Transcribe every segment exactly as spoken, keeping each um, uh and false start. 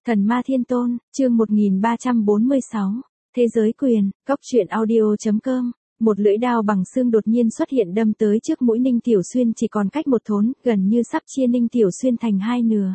Thần Ma Thiên Tôn, chương một nghìn ba trăm bốn mươi sáu, Thế giới quyền, Cốc truyện audio chấm com. Một lưỡi đao bằng xương đột nhiên xuất hiện đâm tới trước mũi Ninh Tiểu Xuyên chỉ còn cách một thốn, gần như sắp chia Ninh Tiểu Xuyên thành hai nửa.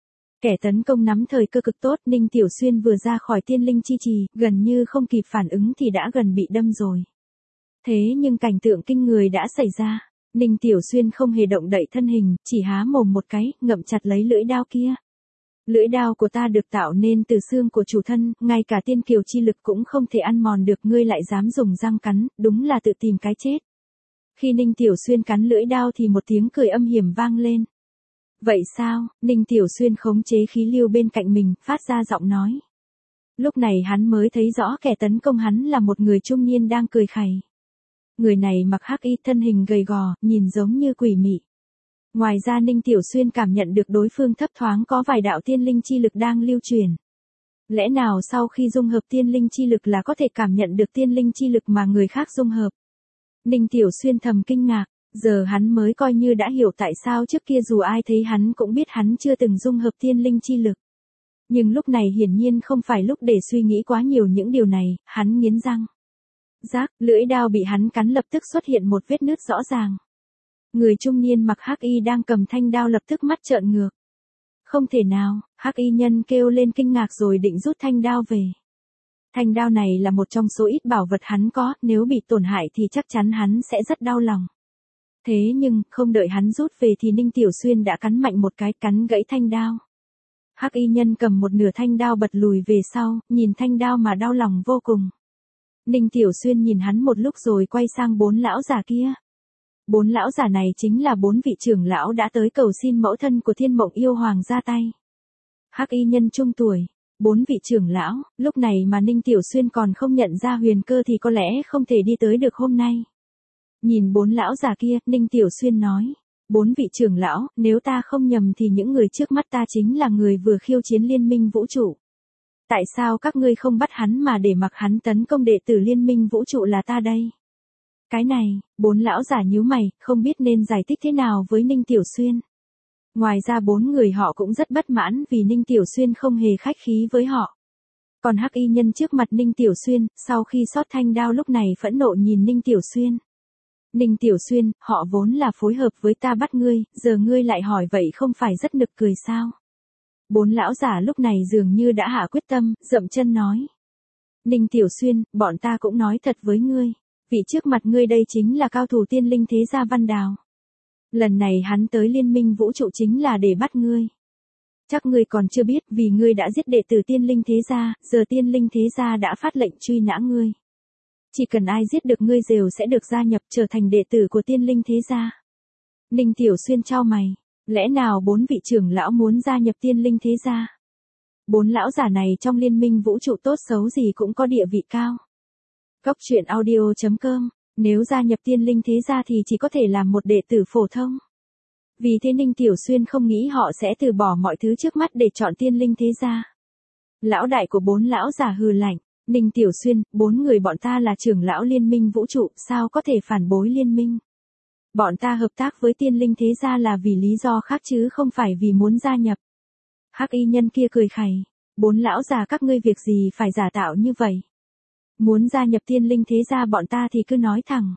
Kẻ tấn công nắm thời cơ cực tốt, Ninh Tiểu Xuyên vừa ra khỏi tiên linh chi trì, gần như không kịp phản ứng thì đã gần bị đâm rồi. Thế nhưng cảnh tượng kinh người đã xảy ra, Ninh Tiểu Xuyên không hề động đậy thân hình, chỉ há mồm một cái, ngậm chặt lấy lưỡi đao kia. Lưỡi đao của ta được tạo nên từ xương của chủ thân, ngay cả tiên kiều chi lực cũng không thể ăn mòn được, ngươi lại dám dùng răng cắn, đúng là tự tìm cái chết. Khi Ninh Tiểu Xuyên cắn lưỡi đao thì một tiếng cười âm hiểm vang lên. Vậy sao? Ninh Tiểu Xuyên khống chế khí lưu bên cạnh mình, phát ra giọng nói. Lúc này hắn mới thấy rõ kẻ tấn công hắn là một người trung niên đang cười khẩy. Người này mặc hắc y, thân hình gầy gò, nhìn giống như quỷ mị. Ngoài ra Ninh Tiểu Xuyên cảm nhận được đối phương thấp thoáng có vài đạo tiên linh chi lực đang lưu truyền. Lẽ nào sau khi dung hợp tiên linh chi lực là có thể cảm nhận được tiên linh chi lực mà người khác dung hợp? Ninh Tiểu Xuyên thầm kinh ngạc, giờ hắn mới coi như đã hiểu tại sao trước kia dù ai thấy hắn cũng biết hắn chưa từng dung hợp tiên linh chi lực. Nhưng lúc này hiển nhiên không phải lúc để suy nghĩ quá nhiều những điều này, hắn nghiến răng. Rác, lưỡi đao bị hắn cắn lập tức xuất hiện một vết nứt rõ ràng. Người trung niên mặc hắc y đang cầm thanh đao lập tức mắt trợn ngược. Không thể nào, hắc y nhân kêu lên kinh ngạc rồi định rút thanh đao về. Thanh đao này là một trong số ít bảo vật hắn có, nếu bị tổn hại thì chắc chắn hắn sẽ rất đau lòng. Thế nhưng, không đợi hắn rút về thì Ninh Tiểu Xuyên đã cắn mạnh một cái, cắn gãy thanh đao. Hắc y nhân cầm một nửa thanh đao bật lùi về sau, nhìn thanh đao mà đau lòng vô cùng. Ninh Tiểu Xuyên nhìn hắn một lúc rồi quay sang bốn lão già kia. Bốn lão già này chính là bốn vị trưởng lão đã tới cầu xin mẫu thân của Thiên Mộng Yêu Hoàng ra tay. Hắc y nhân trung tuổi, bốn vị trưởng lão, lúc này mà Ninh Tiểu Xuyên còn không nhận ra huyền cơ thì có lẽ không thể đi tới được hôm nay. Nhìn bốn lão già kia, Ninh Tiểu Xuyên nói, bốn vị trưởng lão, nếu ta không nhầm thì những người trước mắt ta chính là người vừa khiêu chiến liên minh vũ trụ. Tại sao các ngươi không bắt hắn mà để mặc hắn tấn công đệ tử liên minh vũ trụ là ta đây? Cái này, bốn lão giả nhíu mày, không biết nên giải thích thế nào với Ninh Tiểu Xuyên. Ngoài ra bốn người họ cũng rất bất mãn vì Ninh Tiểu Xuyên không hề khách khí với họ. Còn hắc y nhân trước mặt Ninh Tiểu Xuyên, sau khi xót thanh đao lúc này phẫn nộ nhìn Ninh Tiểu Xuyên. Ninh Tiểu Xuyên, họ vốn là phối hợp với ta bắt ngươi, giờ ngươi lại hỏi vậy không phải rất nực cười sao? Bốn lão giả lúc này dường như đã hạ quyết tâm, dậm chân nói. Ninh Tiểu Xuyên, bọn ta cũng nói thật với ngươi. Vị trước mặt ngươi đây chính là cao thủ tiên linh thế gia Văn Đào. Lần này hắn tới liên minh vũ trụ chính là để bắt ngươi. Chắc ngươi còn chưa biết vì ngươi đã giết đệ tử tiên linh thế gia, giờ tiên linh thế gia đã phát lệnh truy nã ngươi. Chỉ cần ai giết được ngươi đều sẽ được gia nhập trở thành đệ tử của tiên linh thế gia. Ninh Tiểu Xuyên chau mày, lẽ nào bốn vị trưởng lão muốn gia nhập tiên linh thế gia? Bốn lão giả này trong liên minh vũ trụ tốt xấu gì cũng có địa vị cao. Cốc truyện audio chấm com, nếu gia nhập tiên linh thế gia thì chỉ có thể làm một đệ tử phổ thông. Vì thế Ninh Tiểu Xuyên không nghĩ họ sẽ từ bỏ mọi thứ trước mắt để chọn tiên linh thế gia. Lão đại của bốn lão già hừ lạnh, Ninh Tiểu Xuyên, bốn người bọn ta là trưởng lão liên minh vũ trụ, sao có thể phản bội liên minh? Bọn ta hợp tác với tiên linh thế gia là vì lý do khác chứ không phải vì muốn gia nhập. Hắc y nhân kia cười khẩy, bốn lão già các ngươi việc gì phải giả tạo như vậy? Muốn gia nhập tiên linh thế gia bọn ta thì cứ nói thẳng.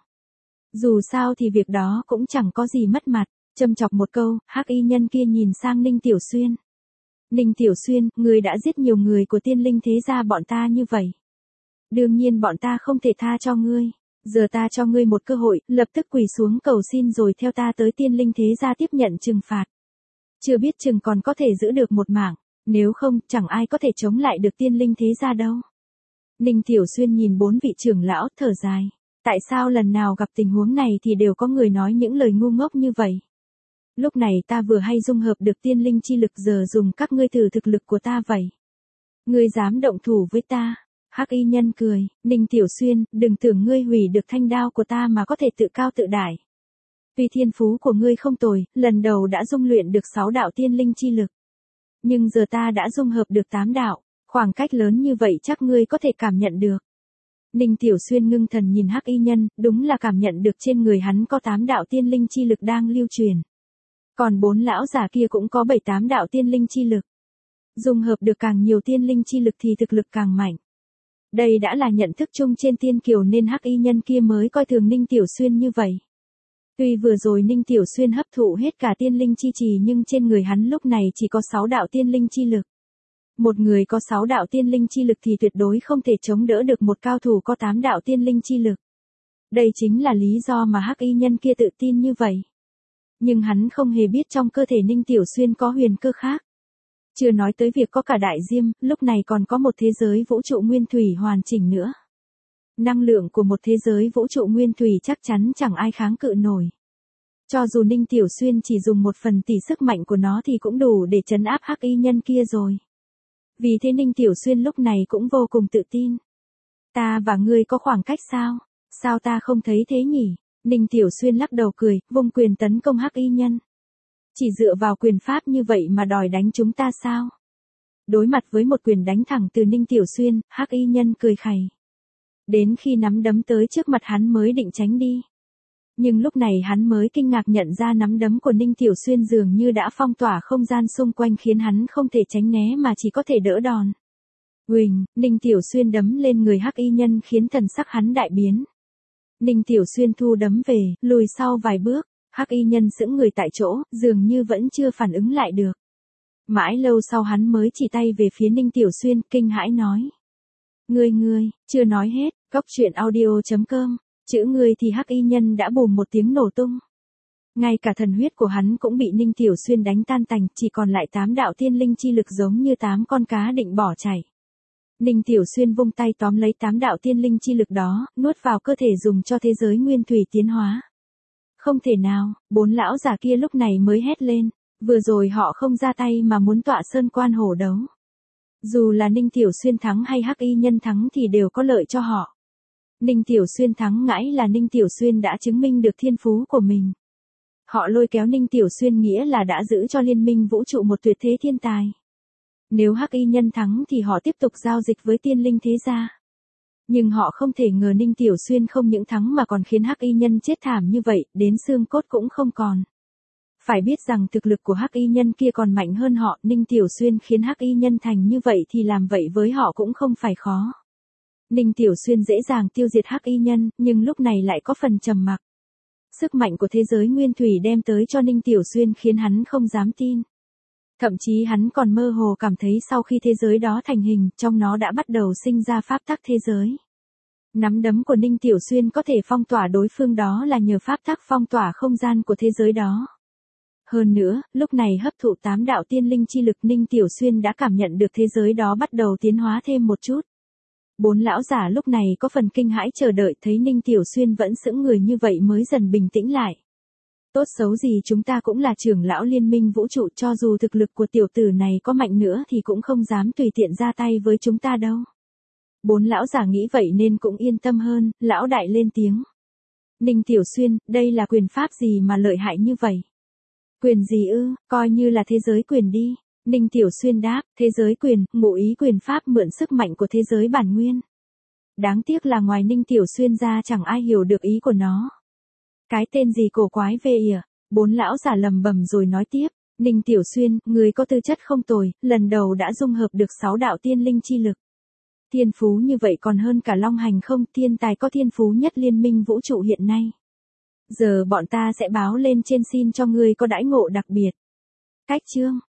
Dù sao thì việc đó cũng chẳng có gì mất mặt, châm chọc một câu, hắc y nhân kia nhìn sang Ninh Tiểu Xuyên. Ninh Tiểu Xuyên, ngươi đã giết nhiều người của tiên linh thế gia bọn ta như vậy. Đương nhiên bọn ta không thể tha cho ngươi, giờ ta cho ngươi một cơ hội, lập tức quỳ xuống cầu xin rồi theo ta tới tiên linh thế gia tiếp nhận trừng phạt. Chưa biết chừng còn có thể giữ được một mạng, nếu không chẳng ai có thể chống lại được tiên linh thế gia đâu. Ninh Tiểu Xuyên nhìn bốn vị trưởng lão, thở dài. Tại sao lần nào gặp tình huống này thì đều có người nói những lời ngu ngốc như vậy? Lúc này ta vừa hay dung hợp được tiên linh chi lực, giờ dùng các ngươi thử thực lực của ta vậy. Ngươi dám động thủ với ta? Hắc y nhân cười, Ninh Tiểu Xuyên, đừng tưởng ngươi hủy được thanh đao của ta mà có thể tự cao tự đại. Tuy thiên phú của ngươi không tồi, lần đầu đã dung luyện được sáu đạo tiên linh chi lực. Nhưng giờ ta đã dung hợp được tám đạo. Khoảng cách lớn như vậy chắc ngươi có thể cảm nhận được. Ninh Tiểu Xuyên ngưng thần nhìn hắc y nhân, đúng là cảm nhận được trên người hắn có tám đạo tiên linh chi lực đang lưu truyền. Còn bốn lão già kia cũng có bảy tám đạo tiên linh chi lực. Dung hợp được càng nhiều tiên linh chi lực thì thực lực càng mạnh. Đây đã là nhận thức chung trên tiên kiều nên hắc y nhân kia mới coi thường Ninh Tiểu Xuyên như vậy. Tuy vừa rồi Ninh Tiểu Xuyên hấp thụ hết cả tiên linh chi trì nhưng trên người hắn lúc này chỉ có sáu đạo tiên linh chi lực. Một người có sáu đạo tiên linh chi lực thì tuyệt đối không thể chống đỡ được một cao thủ có tám đạo tiên linh chi lực. Đây chính là lý do mà hắc y nhân kia tự tin như vậy. Nhưng hắn không hề biết trong cơ thể Ninh Tiểu Xuyên có huyền cơ khác. Chưa nói tới việc có cả đại diêm, lúc này còn có một thế giới vũ trụ nguyên thủy hoàn chỉnh nữa. Năng lượng của một thế giới vũ trụ nguyên thủy chắc chắn chẳng ai kháng cự nổi. Cho dù Ninh Tiểu Xuyên chỉ dùng một phần tỷ sức mạnh của nó thì cũng đủ để trấn áp hắc y nhân kia rồi. Vì thế Ninh Tiểu Xuyên lúc này cũng vô cùng tự tin. Ta và ngươi có khoảng cách sao? Sao ta không thấy thế nhỉ? Ninh Tiểu Xuyên lắc đầu cười, vung quyền tấn công hắc y nhân. Chỉ dựa vào quyền pháp như vậy mà đòi đánh chúng ta sao? Đối mặt với một quyền đánh thẳng từ Ninh Tiểu Xuyên, hắc y nhân cười khẩy. Đến khi nắm đấm tới trước mặt hắn mới định tránh đi. Nhưng lúc này hắn mới kinh ngạc nhận ra nắm đấm của Ninh Tiểu Xuyên dường như đã phong tỏa không gian xung quanh khiến hắn không thể tránh né mà chỉ có thể đỡ đòn. Uỳnh, Ninh Tiểu Xuyên đấm lên người hắc y nhân khiến thần sắc hắn đại biến. Ninh Tiểu Xuyên thu đấm về, lùi sau vài bước, hắc y nhân sững người tại chỗ, dường như vẫn chưa phản ứng lại được. Mãi lâu sau hắn mới chỉ tay về phía Ninh Tiểu Xuyên, kinh hãi nói. Ngươi ngươi, chưa nói hết, cóc truyện audio chấm com, chữ ngươi thì hắc y nhân đã bùm một tiếng nổ tung. Ngay cả thần huyết của hắn cũng bị Ninh Tiểu Xuyên đánh tan tành, chỉ còn lại tám đạo tiên linh chi lực giống như tám con cá định bỏ chảy. Ninh Tiểu Xuyên vung tay tóm lấy tám đạo tiên linh chi lực đó, nuốt vào cơ thể dùng cho thế giới nguyên thủy tiến hóa. Không thể nào, bốn lão già kia lúc này mới hét lên, vừa rồi họ không ra tay mà muốn tọa sơn quan hổ đấu. Dù là Ninh Tiểu Xuyên thắng hay hắc y nhân thắng thì đều có lợi cho họ. Ninh Tiểu Xuyên thắng ngãi là Ninh Tiểu Xuyên đã chứng minh được thiên phú của mình. Họ lôi kéo Ninh Tiểu Xuyên nghĩa là đã giữ cho liên minh vũ trụ một tuyệt thế thiên tài. Nếu hắc y nhân thắng thì họ tiếp tục giao dịch với tiên linh thế gia. Nhưng họ không thể ngờ Ninh Tiểu Xuyên không những thắng mà còn khiến hắc y nhân chết thảm như vậy, đến xương cốt cũng không còn. Phải biết rằng thực lực của hắc y nhân kia còn mạnh hơn họ, Ninh Tiểu Xuyên khiến hắc y nhân thành như vậy thì làm vậy với họ cũng không phải khó. Ninh Tiểu Xuyên dễ dàng tiêu diệt hắc y nhân, nhưng lúc này lại có phần trầm mặc. Sức mạnh của thế giới nguyên thủy đem tới cho Ninh Tiểu Xuyên khiến hắn không dám tin. Thậm chí hắn còn mơ hồ cảm thấy sau khi thế giới đó thành hình, trong nó đã bắt đầu sinh ra pháp tắc thế giới. Nắm đấm của Ninh Tiểu Xuyên có thể phong tỏa đối phương đó là nhờ pháp tắc phong tỏa không gian của thế giới đó. Hơn nữa, lúc này hấp thụ tám đạo tiên linh chi lực Ninh Tiểu Xuyên đã cảm nhận được thế giới đó bắt đầu tiến hóa thêm một chút. Bốn lão giả lúc này có phần kinh hãi chờ đợi thấy Ninh Tiểu Xuyên vẫn sững người như vậy mới dần bình tĩnh lại. Tốt xấu gì chúng ta cũng là trưởng lão liên minh vũ trụ, cho dù thực lực của tiểu tử này có mạnh nữa thì cũng không dám tùy tiện ra tay với chúng ta đâu. Bốn lão giả nghĩ vậy nên cũng yên tâm hơn, lão đại lên tiếng. Ninh Tiểu Xuyên, đây là quyền pháp gì mà lợi hại như vậy? Quyền gì ư, coi như là thế giới quyền đi. Ninh Tiểu Xuyên đáp, thế giới quyền, ngụ ý quyền pháp mượn sức mạnh của thế giới bản nguyên. Đáng tiếc là ngoài Ninh Tiểu Xuyên ra chẳng ai hiểu được ý của nó. Cái tên gì cổ quái về ỉa, bốn lão giả lầm bầm rồi nói tiếp, Ninh Tiểu Xuyên, người có tư chất không tồi, lần đầu đã dung hợp được sáu đạo tiên linh chi lực. Thiên phú như vậy còn hơn cả Long Hành không, thiên tài có thiên phú nhất liên minh vũ trụ hiện nay. Giờ bọn ta sẽ báo lên trên xin cho ngươi có đãi ngộ đặc biệt. Cách chương